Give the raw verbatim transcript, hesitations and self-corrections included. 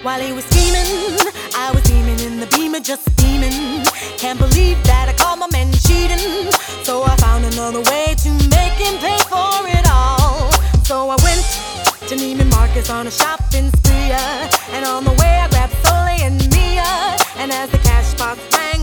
While he was scheming, I was beaming in the beamer, just steaming. Can't believe that I caught my man cheating. So I found another way to make him pay for it all. So I went to Neiman Marcus on a shopping spree, uh, and on the way I grabbed Soleil and Mia. And as the cash box rang,